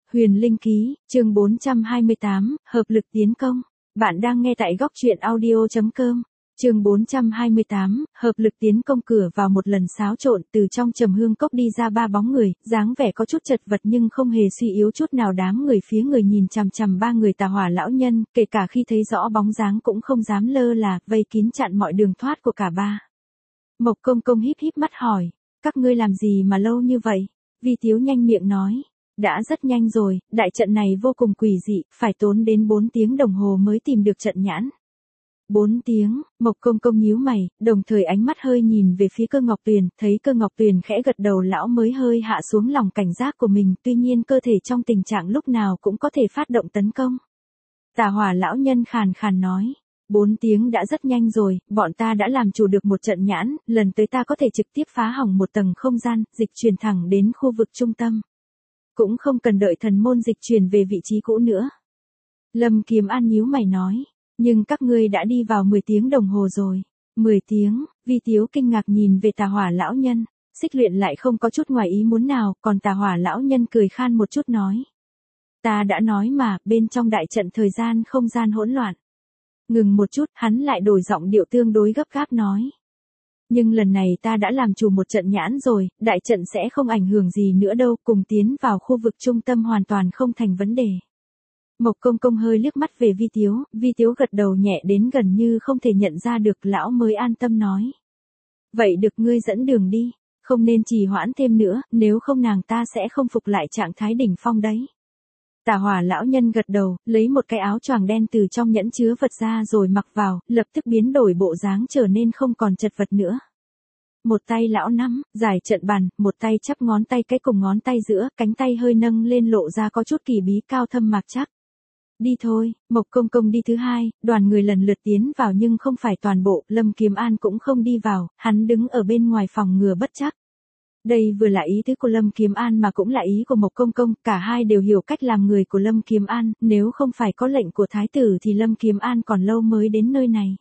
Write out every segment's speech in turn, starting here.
Huyền Linh Ký, chương 428, hợp lực tiến công. Bạn đang nghe tại góc truyện audio.com. Chương 428, hợp lực tiến công. Cửa vào một lần xáo trộn, từ trong trầm hương cốc đi ra ba bóng người, dáng vẻ có chút chật vật nhưng không hề suy yếu chút nào. Đám người phía người nhìn chằm chằm ba người Tà Hỏa lão nhân, kể cả khi thấy rõ bóng dáng cũng không dám lơ là, vây kín chặn mọi đường thoát của cả ba. Mộc Công Công híp híp mắt hỏi, các ngươi làm gì mà lâu như vậy? Vi Tiếu nhanh miệng nói. Đã rất nhanh rồi, đại trận này vô cùng quỷ dị, phải tốn đến 4 tiếng đồng hồ mới tìm được trận nhãn. 4 tiếng, Mộc Công Công nhíu mày, đồng thời ánh mắt hơi nhìn về phía Cơ Ngọc Tuyền, thấy Cơ Ngọc Tuyền khẽ gật đầu, lão mới hơi hạ xuống lòng cảnh giác của mình, tuy nhiên cơ thể trong tình trạng lúc nào cũng có thể phát động tấn công. Tà Hỏa lão nhân khàn khàn nói. 4 tiếng đã rất nhanh rồi, bọn ta đã làm chủ được một trận nhãn, lần tới ta có thể trực tiếp phá hỏng một tầng không gian, dịch chuyển thẳng đến khu vực trung tâm. Cũng không cần đợi thần môn dịch chuyển về vị trí cũ nữa. Lâm Kiếm An nhíu mày nói, nhưng các ngươi đã đi vào 10 tiếng đồng hồ rồi. 10 tiếng, Vi Tiếu kinh ngạc nhìn về Tà Hỏa lão nhân, Xích Luyện lại không có chút ngoài ý muốn nào, còn Tà Hỏa lão nhân cười khan một chút nói. Ta đã nói mà, bên trong đại trận thời gian không gian hỗn loạn. Ngừng một chút, hắn lại đổi giọng điệu tương đối gấp gáp nói. Nhưng lần này ta đã làm chủ một trận nhãn rồi, đại trận sẽ không ảnh hưởng gì nữa đâu, cùng tiến vào khu vực trung tâm hoàn toàn không thành vấn đề. Mộc Công Công hơi liếc mắt về Vi Tiếu gật đầu nhẹ đến gần như không thể nhận ra được, lão mới an tâm nói. Vậy được, ngươi dẫn đường đi, không nên trì hoãn thêm nữa, nếu không nàng ta sẽ không phục lại trạng thái đỉnh phong đấy. Tà Hỏa lão nhân gật đầu, lấy một cái áo choàng đen từ trong nhẫn chứa vật ra rồi mặc vào, lập tức biến đổi bộ dáng trở nên không còn chật vật nữa. Một tay lão nắm, giải trận bàn, một tay chắp ngón tay cái cùng ngón tay giữa, cánh tay hơi nâng lên lộ ra có chút kỳ bí cao thâm mạc chắc. Đi thôi, Mộc Công Công đi thứ hai, đoàn người lần lượt tiến vào nhưng không phải toàn bộ, Lâm Kiếm An cũng không đi vào, hắn đứng ở bên ngoài phòng ngừa bất chắc. Đây vừa là ý tứ của Lâm Kiếm An mà cũng là ý của Mộc Công Công, cả hai đều hiểu cách làm người của Lâm Kiếm An, nếu không phải có lệnh của Thái tử thì Lâm Kiếm An còn lâu mới đến nơi này.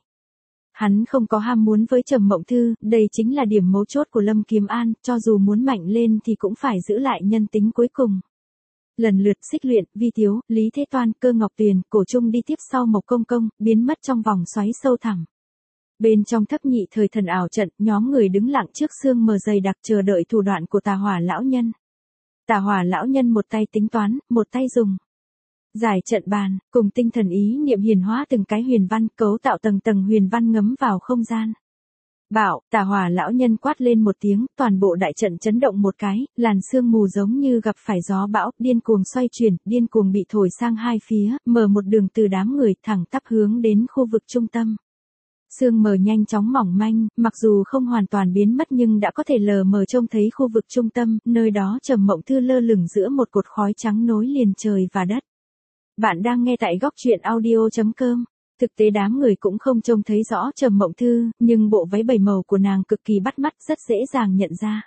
Hắn không có ham muốn với Trầm Mộng Thư, đây chính là điểm mấu chốt của Lâm Kiếm An, cho dù muốn mạnh lên thì cũng phải giữ lại nhân tính cuối cùng. Lần lượt Xích Luyện, Vi Tiếu, Lý Thế Toan, Cơ Ngọc Tuyền, Cổ Trung đi tiếp sau Mộc Công Công, biến mất trong vòng xoáy sâu thẳm. Bên trong thấp nhị thời thần ảo trận, nhóm người đứng lặng trước sương mờ dày đặc chờ đợi thủ đoạn của Tà Hỏa lão nhân. Tà Hỏa lão nhân một tay tính toán, một tay dùng giải trận bàn, cùng tinh thần ý niệm hiển hóa từng cái huyền văn, cấu tạo tầng tầng huyền văn ngấm vào không gian. Bảo, Tà Hỏa lão nhân quát lên một tiếng, toàn bộ đại trận chấn động một cái, làn sương mù giống như gặp phải gió bão, điên cuồng xoay chuyển, điên cuồng bị thổi sang hai phía, mở một đường từ đám người thẳng tắp hướng đến khu vực trung tâm. Sương mờ nhanh chóng mỏng manh, mặc dù không hoàn toàn biến mất nhưng đã có thể lờ mờ trông thấy khu vực trung tâm, nơi đó Trầm Mộng Thư lơ lửng giữa một cột khói trắng nối liền trời và đất. Bạn đang nghe tại góc truyện audio.com. Thực tế đám người cũng không trông thấy rõ Trầm Mộng Thư, nhưng bộ váy 7 màu của nàng cực kỳ bắt mắt, rất dễ dàng nhận ra.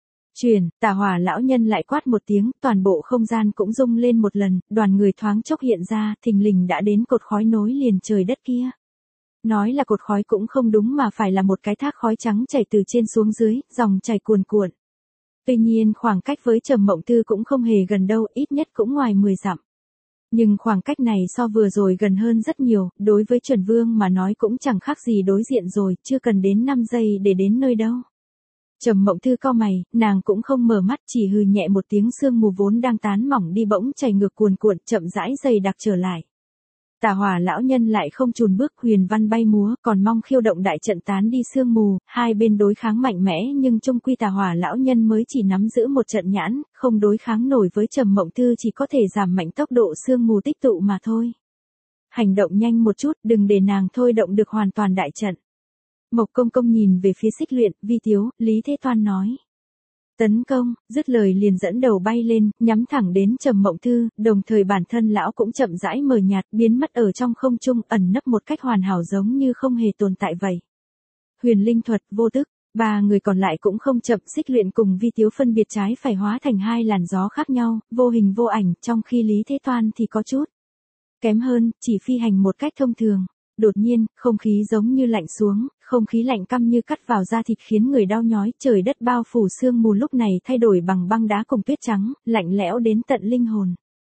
Tà Hỏa lão nhân lại quát một tiếng, toàn bộ không gian cũng rung lên một lần, đoàn người thoáng chốc hiện ra, thình lình đã đến cột khói nối liền trời đất kia. Nói là cột khói cũng không đúng mà phải là một cái thác khói trắng chảy từ trên xuống dưới, dòng chảy cuồn cuộn. Tuy nhiên khoảng cách với Trầm Mộng Thư cũng không hề gần đâu, ít nhất cũng ngoài 10 dặm. Nhưng khoảng cách này so vừa rồi gần hơn rất nhiều, đối với Chuẩn Vương mà nói cũng chẳng khác gì đối diện rồi, chưa cần đến 5 giây để đến nơi đâu. Trầm Mộng Thư cau mày, nàng cũng không mở mắt, chỉ hừ nhẹ một tiếng, sương mù vốn đang tán mỏng đi bỗng chảy ngược cuồn cuộn, chậm rãi dày đặc trở lại. Tà Hỏa lão nhân lại không chùn bước, huyền văn bay múa, còn mong khiêu động đại trận tán đi sương mù, hai bên đối kháng mạnh mẽ nhưng chung quy Tà Hỏa lão nhân mới chỉ nắm giữ một trận nhãn, không đối kháng nổi với Trầm Mộng Thư, chỉ có thể giảm mạnh tốc độ sương mù tích tụ mà thôi. Hành động nhanh một chút, đừng để nàng thôi động được hoàn toàn đại trận. Mộc Công Công nhìn về phía Xích Luyện, Vi Tiếu, Lý Thế Toan nói. Tấn công, dứt lời liền dẫn đầu bay lên, nhắm thẳng đến Trầm Mộng Thư, đồng thời bản thân lão cũng chậm rãi mờ nhạt, biến mất ở trong không trung, ẩn nấp một cách hoàn hảo giống như không hề tồn tại vậy. Huyền linh thuật, vô tức, ba người còn lại cũng không chậm, Xích Luyện cùng Vi Tiếu phân biệt trái phải hóa thành hai làn gió khác nhau, vô hình vô ảnh, trong khi Lý Thế Toan thì có chút kém hơn, chỉ phi hành một cách thông thường. Đột nhiên, không khí giống như lạnh xuống, không khí lạnh căm như cắt vào da thịt khiến người đau nhói, trời đất bao phủ sương mù lúc này thay đổi bằng băng đá cùng tuyết trắng, lạnh lẽo đến tận linh hồn.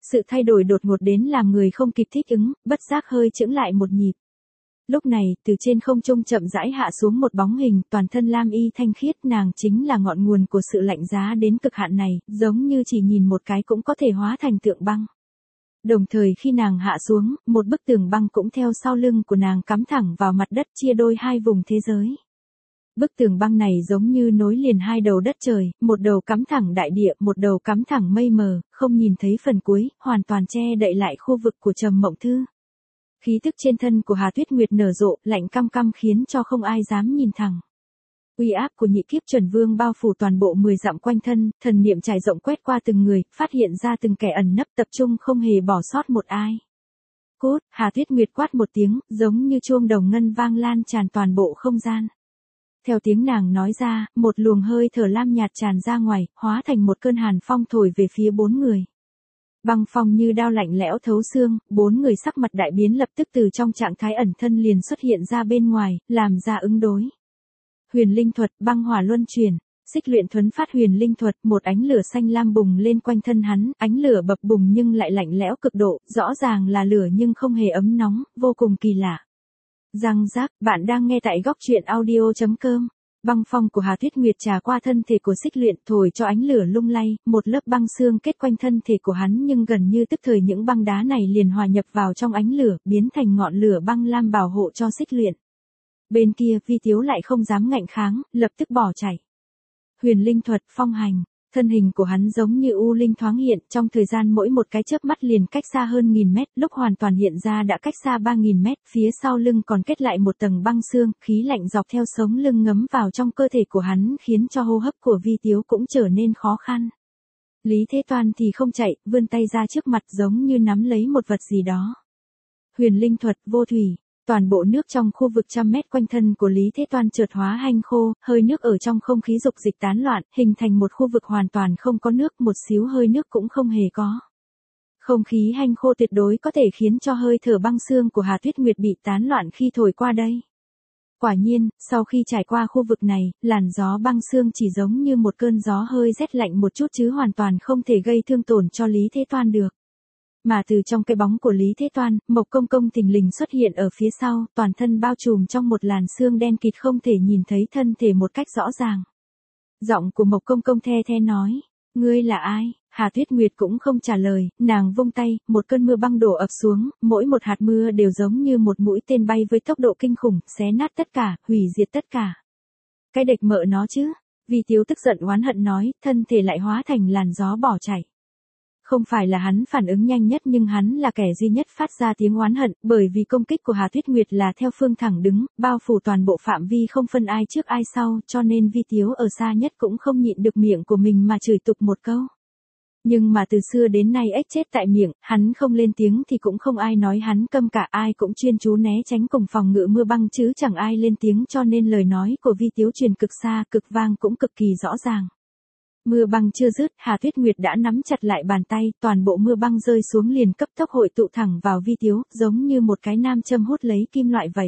Sự thay đổi đột ngột đến làm người không kịp thích ứng, bất giác hơi chững lại một nhịp. Lúc này, từ trên không trung chậm rãi hạ xuống một bóng hình, toàn thân lam y thanh khiết, nàng chính là ngọn nguồn của sự lạnh giá đến cực hạn này, giống như chỉ nhìn một cái cũng có thể hóa thành tượng băng. Đồng thời khi nàng hạ xuống, một bức tường băng cũng theo sau lưng của nàng cắm thẳng vào mặt đất, chia đôi hai vùng thế giới. Bức tường băng này giống như nối liền hai đầu đất trời, một đầu cắm thẳng đại địa, một đầu cắm thẳng mây mờ, không nhìn thấy phần cuối, hoàn toàn che đậy lại khu vực của Trầm Mộng Thư. Khí tức trên thân của Hà Tuyết Nguyệt nở rộ, lạnh căm căm khiến cho không ai dám nhìn thẳng. Uy áp của nhị kiếp chuẩn vương bao phủ toàn bộ 10 dặm quanh thân, thần niệm trải rộng quét qua từng người, phát hiện ra từng kẻ ẩn nấp, tập trung không hề bỏ sót một ai. Cốt, Hà Tuyết Nguyệt quát một tiếng, giống như chuông đồng ngân vang lan tràn toàn bộ không gian. Theo tiếng nàng nói ra, một luồng hơi thở lam nhạt tràn ra ngoài, hóa thành một cơn hàn phong thổi về phía 4 người. Băng phong như đao lạnh lẽo thấu xương, 4 người sắc mặt đại biến lập tức từ trong trạng thái ẩn thân liền xuất hiện ra bên ngoài, làm ra ứng đối. Huyền linh thuật, băng hỏa luân chuyển. Xích Luyện thuấn phát huyền linh thuật, một ánh lửa xanh lam bùng lên quanh thân hắn, ánh lửa bập bùng nhưng lại lạnh lẽo cực độ, rõ ràng là lửa nhưng không hề ấm nóng, vô cùng kỳ lạ. Răng rác, bạn đang nghe tại góc truyện audio.com. Băng phong của Hà Tuyết Nguyệt trà qua thân thể của Xích Luyện, thổi cho ánh lửa lung lay, một lớp băng xương kết quanh thân thể của hắn, nhưng gần như tức thời những băng đá này liền hòa nhập vào trong ánh lửa, biến thành ngọn lửa băng lam bảo hộ cho Xích Luyện. Bên kia, Vi Tiếu lại không dám ngạnh kháng, lập tức bỏ chạy. Huyền linh thuật, phong hành. Thân hình của hắn giống như u linh thoáng hiện, trong thời gian mỗi một cái chớp mắt liền cách xa hơn 1000 mét, lúc hoàn toàn hiện ra đã cách xa 3000 mét, phía sau lưng còn kết lại một tầng băng xương, khí lạnh dọc theo sống lưng ngấm vào trong cơ thể của hắn, khiến cho hô hấp của Vi Tiếu cũng trở nên khó khăn. Lý Thế Toan thì không chạy, vươn tay ra trước mặt giống như nắm lấy một vật gì đó. Huyền linh thuật, vô thủy. Toàn bộ nước trong khu vực 100 mét quanh thân của Lý Thế Toan chợt hóa hanh khô, hơi nước ở trong không khí dục dịch tán loạn, hình thành một khu vực hoàn toàn không có nước, một xíu hơi nước cũng không hề có. Không khí hanh khô tuyệt đối có thể khiến cho hơi thở băng xương của Hà Tuyết Nguyệt bị tán loạn khi thổi qua đây. Quả nhiên, sau khi trải qua khu vực này, làn gió băng xương chỉ giống như một cơn gió hơi rét lạnh một chút chứ hoàn toàn không thể gây thương tổn cho Lý Thế Toan được. Mà từ trong cái bóng của Lý Thế Toan, Mộc Công Công thình lình xuất hiện ở phía sau, toàn thân bao trùm trong một làn sương đen kịt không thể nhìn thấy thân thể một cách rõ ràng. Giọng của Mộc Công Công the the nói, ngươi là ai? Hà Tuyết Nguyệt cũng không trả lời, nàng vung tay, một cơn mưa băng đổ ập xuống, mỗi một hạt mưa đều giống như một mũi tên bay với tốc độ kinh khủng, xé nát tất cả, hủy diệt tất cả. Cái địch mợ nó chứ? Vi Tiếu tức giận oán hận nói, thân thể lại hóa thành làn gió bỏ chạy. Không phải là hắn phản ứng nhanh nhất nhưng hắn là kẻ duy nhất phát ra tiếng oán hận, bởi vì công kích của Hà Tuyết Nguyệt là theo phương thẳng đứng, bao phủ toàn bộ phạm vi không phân ai trước ai sau, cho nên Vi Tiếu ở xa nhất cũng không nhịn được miệng của mình mà chửi tục một câu. Nhưng mà từ xưa đến nay ếch chết tại miệng, hắn không lên tiếng thì cũng không ai nói hắn câm cả, ai cũng chuyên chú né tránh cùng phòng ngự mưa băng chứ chẳng ai lên tiếng, cho nên lời nói của Vi Tiếu truyền cực xa, cực vang cũng cực kỳ rõ ràng. Mưa băng chưa dứt, Hà Tuyết Nguyệt đã nắm chặt lại bàn tay, toàn bộ mưa băng rơi xuống liền cấp tốc hội tụ thẳng vào Vi Tiếu, giống như một cái nam châm hút lấy kim loại vậy.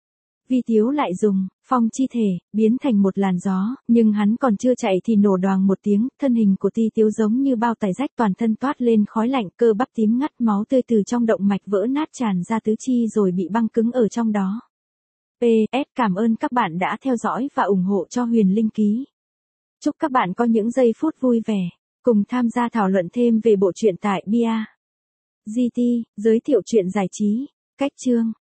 Vi Tiếu lại dùng phong chi thể, biến thành một làn gió, nhưng hắn còn chưa chạy thì nổ đoàng một tiếng, thân hình của Ti Tiếu giống như bao tải rách, toàn thân toát lên khói lạnh, cơ bắp tím ngắt, máu tươi từ trong động mạch vỡ nát tràn ra tứ chi rồi bị băng cứng ở trong đó. PS, cảm ơn các bạn đã theo dõi và ủng hộ cho Huyền Linh Ký. Chúc các bạn có những giây phút vui vẻ, cùng tham gia thảo luận thêm về bộ truyện tại Bia GT, giới thiệu truyện giải trí, cách chương.